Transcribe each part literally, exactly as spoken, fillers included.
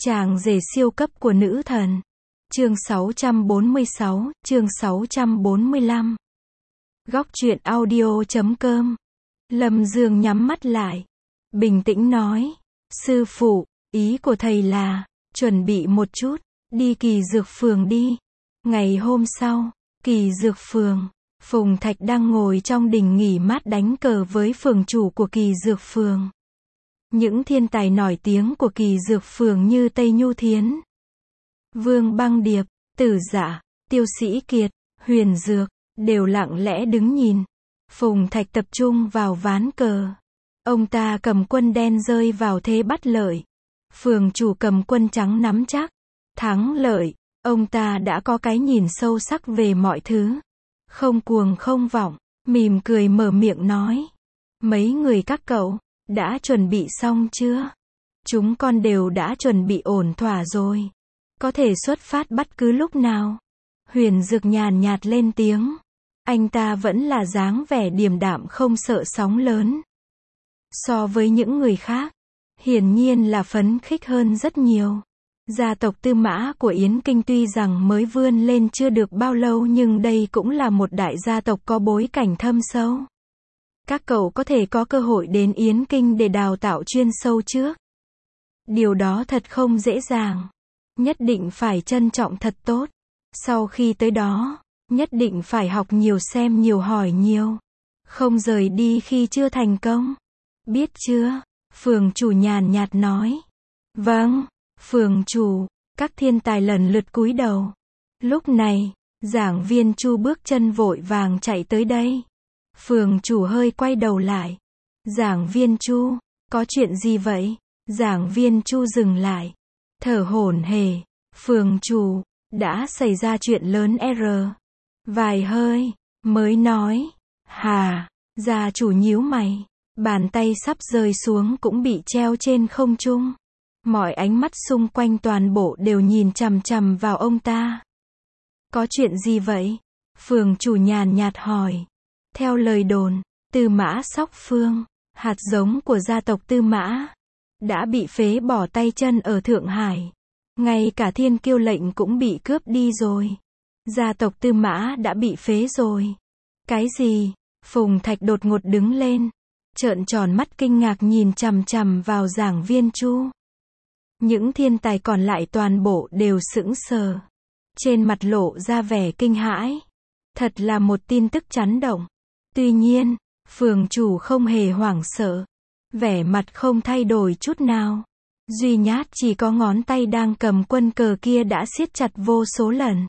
Chàng rể siêu cấp của nữ thần. Chương sáu trăm bốn mươi sáu, chương sáu trăm bốn mươi lăm. Góc truyện audio.com. Lâm Dương nhắm mắt lại, bình tĩnh nói, sư phụ, ý của thầy là, chuẩn bị một chút, đi Kỳ Dược Phường đi. Ngày hôm sau, Kỳ Dược Phường, Phùng Thạch đang ngồi trong đình nghỉ mát đánh cờ với phường chủ của Kỳ Dược Phường. Những thiên tài nổi tiếng của Kỳ Dược Phường như Tây Nhu Thiến, Vương Băng Điệp, Tử Dạ, Tiêu Sĩ Kiệt, Huyền Dược, đều lặng lẽ đứng nhìn. Phùng Thạch tập trung vào ván cờ. Ông ta cầm quân đen rơi vào thế bắt lợi. Phường chủ cầm quân trắng nắm chắc thắng lợi. Ông ta đã có cái nhìn sâu sắc về mọi thứ. Không cuồng không vọng, mỉm cười mở miệng nói. Mấy người các cậu, đã chuẩn bị xong chưa? Chúng con đều đã chuẩn bị ổn thỏa rồi. Có thể xuất phát bất cứ lúc nào. Huyền Dược nhàn nhạt lên tiếng. Anh ta vẫn là dáng vẻ điềm đạm không sợ sóng lớn. So với những người khác, hiển nhiên là phấn khích hơn rất nhiều. Gia tộc Tư Mã của Yến Kinh tuy rằng mới vươn lên chưa được bao lâu nhưng đây cũng là một đại gia tộc có bối cảnh thâm sâu. Các cậu có thể có cơ hội đến Yến Kinh để đào tạo chuyên sâu trước. Điều đó thật không dễ dàng. Nhất định phải trân trọng thật tốt. Sau khi tới đó, nhất định phải học nhiều xem nhiều hỏi nhiều. Không rời đi khi chưa thành công. Biết chưa? Phường chủ nhàn nhạt nói. Vâng, phường chủ. Các thiên tài lần lượt cúi đầu. Lúc này, giảng viên Chu bước chân vội vàng chạy tới đây. Phường chủ hơi quay đầu lại. Giảng viên Chu, có chuyện gì vậy? Giảng viên Chu dừng lại. Thở hổn hển. Phường chủ, đã xảy ra chuyện lớn R. Vài hơi, mới nói. Hà, gia chủ nhíu mày. Bàn tay sắp rơi xuống cũng bị treo trên không trung. Mọi ánh mắt xung quanh toàn bộ đều nhìn chằm chằm vào ông ta. Có chuyện gì vậy? Phường chủ nhàn nhạt hỏi. Theo lời đồn, Tư Mã Sóc Phương, hạt giống của gia tộc Tư Mã, đã bị phế bỏ tay chân ở Thượng Hải. Ngay cả thiên kiêu lệnh cũng bị cướp đi rồi. Gia tộc Tư Mã đã bị phế rồi. Cái gì? Phùng Thạch đột ngột đứng lên, trợn tròn mắt kinh ngạc nhìn chằm chằm vào giảng viên Chu. Những thiên tài còn lại toàn bộ đều sững sờ. Trên mặt lộ ra vẻ kinh hãi. Thật là một tin tức chấn động. Tuy nhiên, phường chủ không hề hoảng sợ. Vẻ mặt không thay đổi chút nào. Duy nhát chỉ có ngón tay đang cầm quân cờ kia đã siết chặt vô số lần.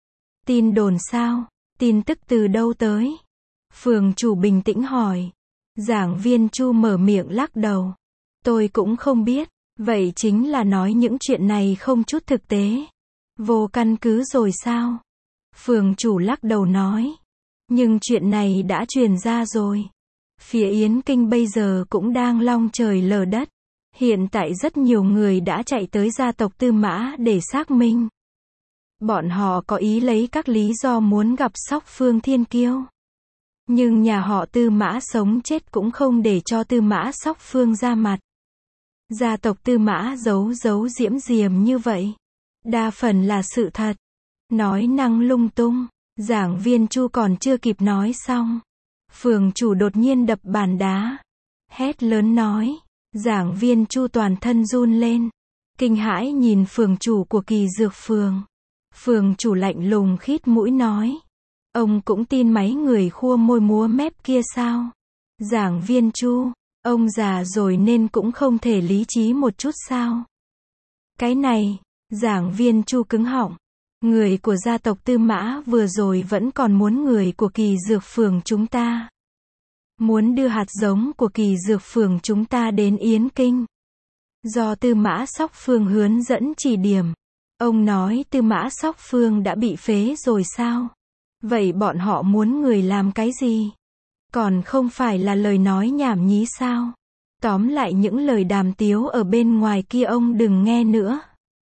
Tin đồn sao? Tin tức từ đâu tới? Phường chủ bình tĩnh hỏi. Giảng viên Chu mở miệng lắc đầu. Tôi cũng không biết. Vậy chính là nói những chuyện này không chút thực tế. Vô căn cứ rồi sao? Phường chủ lắc đầu nói. Nhưng chuyện này đã truyền ra rồi. Phía Yến Kinh bây giờ cũng đang long trời lở đất. Hiện tại rất nhiều người đã chạy tới gia tộc Tư Mã để xác minh. Bọn họ có ý lấy các lý do muốn gặp Sóc Phương thiên kiêu. Nhưng nhà họ Tư Mã sống chết cũng không để cho Tư Mã Sóc Phương ra mặt. Gia tộc Tư Mã giấu giấu diễm diềm như vậy. Đa phần là sự thật. Nói năng lung tung. Giảng viên Chu còn chưa kịp nói xong. Phường chủ đột nhiên đập bàn đá. Hét lớn nói. Giảng viên Chu toàn thân run lên. Kinh hãi nhìn phường chủ của Kỳ Dược Phường. Phường chủ lạnh lùng khít mũi nói. Ông cũng tin mấy người khua môi múa mép kia sao? Giảng viên Chu, ông già rồi nên cũng không thể lý trí một chút sao? Cái này, giảng viên Chu cứng họng. Người của gia tộc Tư Mã vừa rồi vẫn còn muốn người của Kỳ Dược Phường chúng ta. Muốn đưa hạt giống của Kỳ Dược Phường chúng ta đến Yến Kinh. Do Tư Mã Sóc Phương hướng dẫn chỉ điểm. Ông nói Tư Mã Sóc Phương đã bị phế rồi sao? Vậy bọn họ muốn người làm cái gì? Còn không phải là lời nói nhảm nhí sao? Tóm lại những lời đàm tiếu ở bên ngoài kia ông đừng nghe nữa.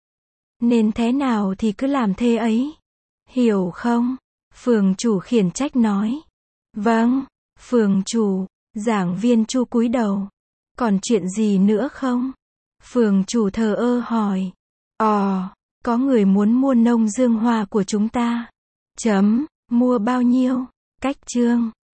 Nên thế nào thì cứ làm thế ấy. Hiểu không? Phường chủ khiển trách nói. Vâng, phường chủ. Giảng viên Chu cúi đầu. Còn chuyện gì nữa không? Phường chủ thờ ơ hỏi. Ồ, có người muốn mua nông dương hoa của chúng ta. Chấm, mua bao nhiêu? Cách chương